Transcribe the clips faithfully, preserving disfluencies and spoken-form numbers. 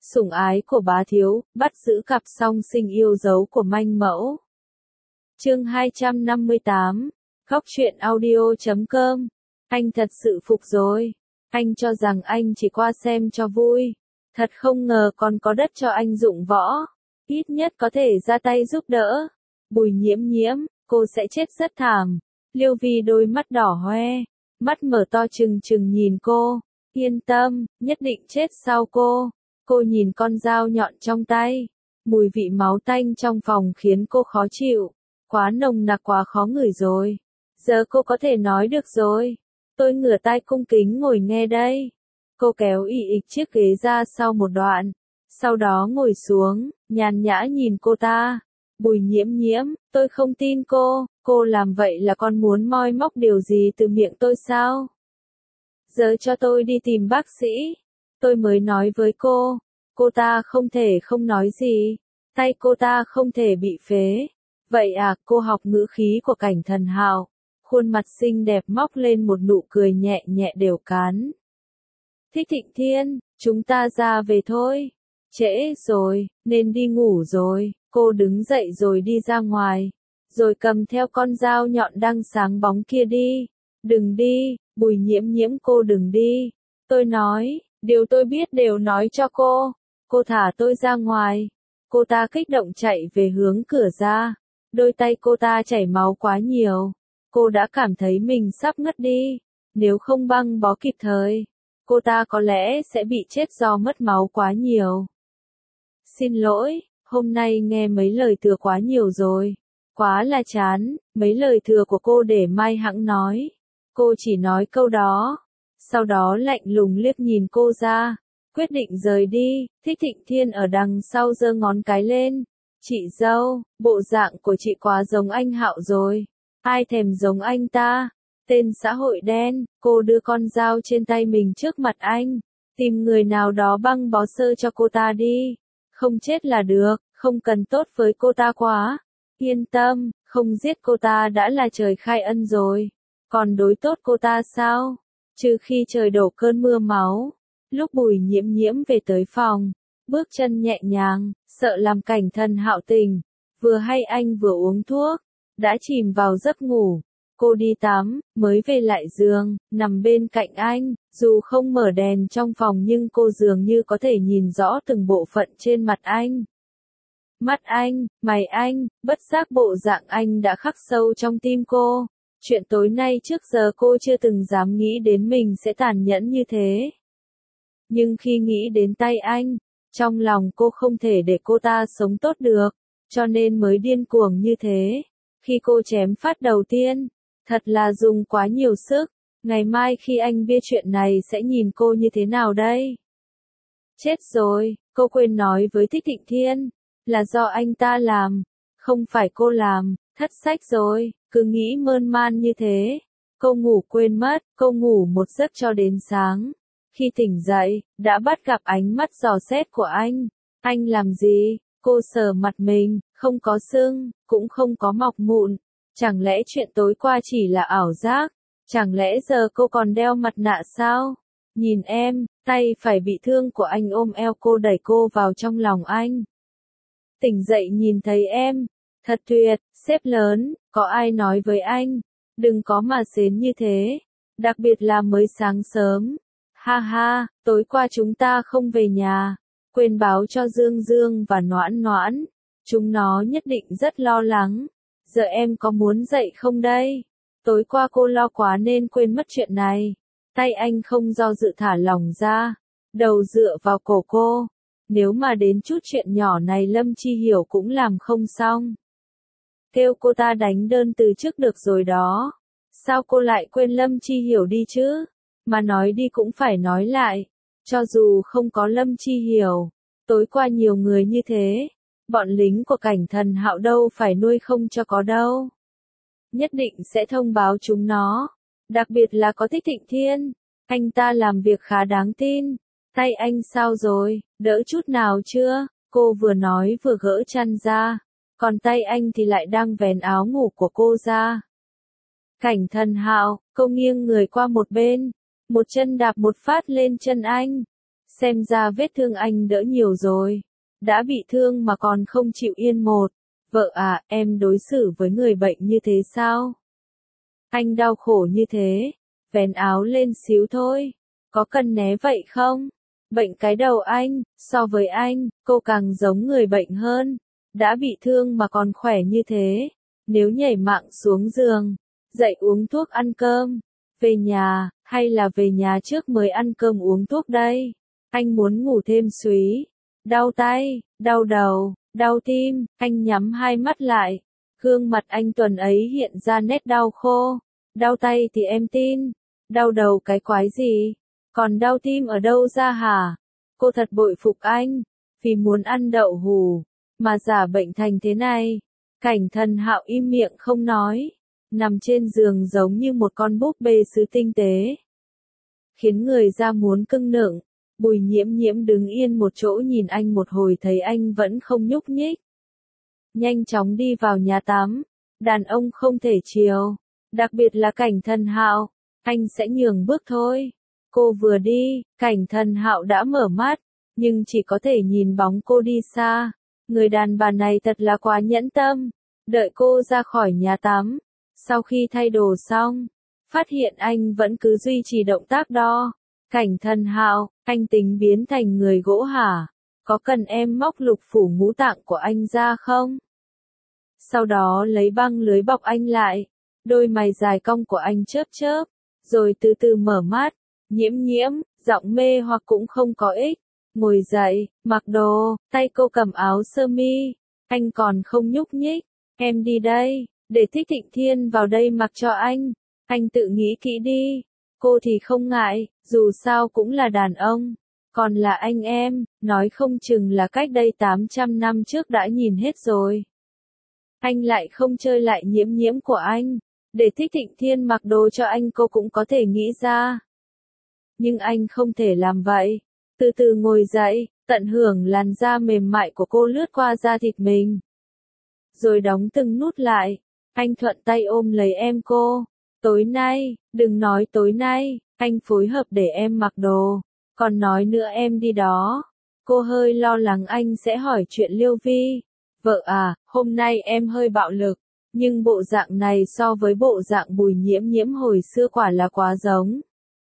Sủng ái của bá thiếu, bắt giữ cặp song sinh yêu dấu của manh mẫu. Chương hai trăm năm mươi tám, Góc truyện audio chấm com. Anh thật sự phục rồi. Anh cho rằng anh chỉ qua xem cho vui. Thật không ngờ còn có đất cho anh dụng võ. Ít nhất có thể ra tay giúp đỡ. Bùi Nhiễm Nhiễm, cô sẽ chết rất thảm. Liêu Vi đôi mắt đỏ hoe, mắt mở to trừng trừng nhìn cô. Yên tâm, nhất định chết sau cô. Cô nhìn con dao nhọn trong tay. Mùi vị máu tanh trong phòng khiến cô khó chịu. Quá nồng nặc, quá khó ngửi rồi. Giờ cô có thể nói được rồi. Tôi ngửa tai cung kính ngồi nghe đây. Cô kéo ị ịch chiếc ghế ra sau một đoạn. Sau đó ngồi xuống, nhàn nhã nhìn cô ta. Bùi Nhiễm Nhiễm, tôi không tin cô. Cô làm vậy là con muốn moi móc điều gì từ miệng tôi sao? Giờ cho tôi đi tìm bác sĩ. Tôi mới nói với cô. Cô ta không thể không nói gì. Tay cô ta không thể bị phế. Vậy à, cô học ngữ khí của Cảnh Thần Hạo. Khuôn mặt xinh đẹp móc lên một nụ cười nhẹ nhẹ đều cán. Thích Thịnh Thiên, chúng ta ra về thôi. Trễ rồi, nên đi ngủ rồi. Cô đứng dậy rồi đi ra ngoài. Rồi cầm theo con dao nhọn đang sáng bóng kia đi. Đừng đi, Bùi Nhiễm Nhiễm, cô đừng đi. Tôi nói, điều tôi biết đều nói cho cô. Cô thả tôi ra ngoài. Cô ta kích động chạy về hướng cửa ra. Đôi tay cô ta chảy máu quá nhiều. Cô đã cảm thấy mình sắp ngất đi. Nếu không băng bó kịp thời, cô ta có lẽ sẽ bị chết do mất máu quá nhiều. Xin lỗi, hôm nay nghe mấy lời thừa quá nhiều rồi. Quá là chán, mấy lời thừa của cô để mai hẵng nói. Cô chỉ nói câu đó. Sau đó lạnh lùng liếc nhìn cô ra. Quyết định rời đi. Thích Thịnh Thiên ở đằng sau giơ ngón cái lên. Chị dâu, bộ dạng của chị quá giống anh Hạo rồi. Ai thèm giống anh ta? Tên xã hội đen. Cô đưa con dao trên tay mình trước mặt anh. Tìm người nào đó băng bó sơ cho cô ta đi. Không chết là được, không cần tốt với cô ta quá. Yên tâm, không giết cô ta đã là trời khai ân rồi. Còn đối tốt cô ta sao? Trừ khi trời đổ cơn mưa máu. Lúc Bùi Nhiễm Nhiễm về tới phòng, bước chân nhẹ nhàng, sợ làm Cảnh Thần Hạo tỉnh. Vừa hay anh vừa uống thuốc, đã chìm vào giấc ngủ. Cô đi tắm, mới về lại giường, nằm bên cạnh anh. Dù không mở đèn trong phòng nhưng cô dường như có thể nhìn rõ từng bộ phận trên mặt anh. Mắt anh, mày anh, bất giác bộ dạng anh đã khắc sâu trong tim cô. Chuyện tối nay trước giờ cô chưa từng dám nghĩ đến mình sẽ tàn nhẫn như thế. Nhưng khi nghĩ đến tay anh, trong lòng cô không thể để cô ta sống tốt được, cho nên mới điên cuồng như thế. Khi cô chém phát đầu tiên, thật là dùng quá nhiều sức. Ngày mai khi anh biết chuyện này sẽ nhìn cô như thế nào đây? Chết rồi, cô quên nói với Thích Thịnh Thiên, là do anh ta làm, không phải cô làm. Thất sách rồi, cứ nghĩ mơn man như thế. Cô ngủ quên mất, cô ngủ một giấc cho đến sáng. Khi tỉnh dậy, đã bắt gặp ánh mắt dò xét của anh. Anh làm gì? Cô sờ mặt mình, không có sưng, cũng không có mọc mụn. Chẳng lẽ chuyện tối qua chỉ là ảo giác? Chẳng lẽ giờ cô còn đeo mặt nạ sao? Nhìn em, tay phải bị thương của anh ôm eo cô, đẩy cô vào trong lòng anh. Tỉnh dậy nhìn thấy em. Thật tuyệt, sếp lớn, có ai nói với anh, đừng có mà xến như thế, đặc biệt là mới sáng sớm. Ha ha, tối qua chúng ta không về nhà, quên báo cho Dương Dương và Noãn Noãn, chúng nó nhất định rất lo lắng. Giờ em có muốn dậy không đây? Tối qua cô lo quá nên quên mất chuyện này. Tay anh không do dự thả lỏng ra, đầu dựa vào cổ cô. Nếu mà đến chút chuyện nhỏ này Lâm Chi Hiểu cũng làm không xong. Kêu cô ta đánh đơn từ trước được rồi đó. Sao cô lại quên Lâm Chi Hiểu đi chứ? Mà nói đi cũng phải nói lại. Cho dù không có Lâm Chi Hiểu, tối qua nhiều người như thế, bọn lính của Cảnh Thần Hạo đâu phải nuôi không cho có đâu. Nhất định sẽ thông báo chúng nó. Đặc biệt là có Thích Thịnh Thiên. Anh ta làm việc khá đáng tin. Tay anh sao rồi, đỡ chút nào chưa? Cô vừa nói vừa gỡ chăn ra. Còn tay anh thì lại đang vén áo ngủ của cô ra. Cảnh Thần Hạo, cô nghiêng người qua một bên, một chân đạp một phát lên chân anh. Xem ra vết thương anh đỡ nhiều rồi. Đã bị thương mà còn không chịu yên một. Vợ à, em đối xử với người bệnh như thế sao? Anh đau khổ như thế. Vén áo lên xíu thôi. Có cần né vậy không? Bệnh cái đầu anh, so với anh, cô càng giống người bệnh hơn. Đã bị thương mà còn khỏe như thế. Nếu nhảy mạng xuống giường, dậy uống thuốc ăn cơm, về nhà, hay là về nhà trước mới ăn cơm uống thuốc đây? Anh muốn ngủ thêm xúy. Đau tay, đau đầu, đau tim, anh nhắm hai mắt lại. Gương mặt anh Tuần ấy hiện ra nét đau khô. Đau tay thì em tin. Đau đầu cái quái gì? Còn đau tim ở đâu ra hả? Cô thật bội phục anh. Vì muốn ăn đậu hù, mà giả bệnh thành thế này. Cảnh Thần Hạo im miệng không nói. Nằm trên giường giống như một con búp bê sứ tinh tế. Khiến người ra muốn cưng nựng. Bùi Nhiễm Nhiễm đứng yên một chỗ nhìn anh một hồi thấy anh vẫn không nhúc nhích. Nhanh chóng đi vào nhà tắm. Đàn ông không thể chiều. Đặc biệt là Cảnh Thần Hạo. Anh sẽ nhường bước thôi. Cô vừa đi, Cảnh Thần Hạo đã mở mắt. Nhưng chỉ có thể nhìn bóng cô đi xa. Người đàn bà này thật là quá nhẫn tâm. Đợi cô ra khỏi nhà tắm. Sau khi thay đồ xong, phát hiện anh vẫn cứ duy trì động tác đó. Cảnh Thần Hạo, anh tính biến thành người gỗ hả? Có cần em móc lục phủ ngũ tạng của anh ra không? Sau đó lấy băng lưới bọc anh lại. Đôi mày dài cong của anh chớp chớp. Rồi từ từ mở mắt. Nhiễm Nhiễm, giọng mê hoặc cũng không có ích. Ngồi dậy, mặc đồ, tay cô cầm áo sơ mi. Anh còn không nhúc nhích. Em đi đây, để Thích Thịnh Thiên vào đây mặc cho anh. Anh tự nghĩ kỹ đi. Cô thì không ngại, dù sao cũng là đàn ông. Còn là anh em, nói không chừng là cách đây tám trăm năm trước đã nhìn hết rồi. Anh lại không chơi lại Nhiễm Nhiễm của anh. Để Thích Thịnh Thiên mặc đồ cho anh cô cũng có thể nghĩ ra. Nhưng anh không thể làm vậy. Từ từ ngồi dậy, tận hưởng làn da mềm mại của cô lướt qua da thịt mình. Rồi đóng từng nút lại. Anh thuận tay ôm lấy em cô. Tối nay, đừng nói tối nay, anh phối hợp để em mặc đồ. Còn nói nữa em đi đó. Cô hơi lo lắng anh sẽ hỏi chuyện Liêu Vi. Vợ à, hôm nay em hơi bạo lực. Nhưng bộ dạng này so với bộ dạng Bùi Nhiễm Nhiễm hồi xưa quả là quá giống.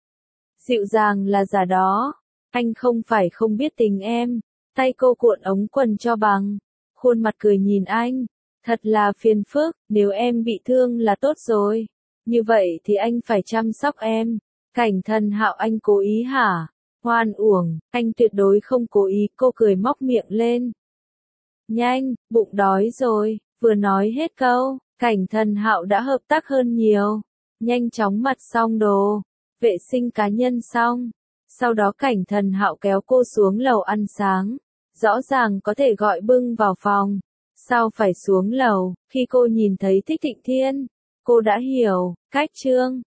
Dịu dàng là giả đó. Anh không phải không biết tình em. Tay cô cuộn ống quần cho bằng. Khuôn mặt cười nhìn anh. Thật là phiền phức, nếu em bị thương là tốt rồi. Như vậy thì anh phải chăm sóc em. Cảnh Thần Hạo, anh cố ý hả? Hoan uổng, anh tuyệt đối không cố ý. Cô cười móc miệng lên. Nhanh, bụng đói rồi. Vừa nói hết câu, Cảnh Thần Hạo đã hợp tác hơn nhiều. Nhanh chóng mặc xong đồ, vệ sinh cá nhân xong. Sau đó Cảnh Thần Hạo kéo cô xuống lầu ăn sáng. Rõ ràng có thể gọi bưng vào phòng. Sao phải xuống lầu? Khi cô nhìn thấy Thích Thịnh Thiên, cô đã hiểu. Cách chương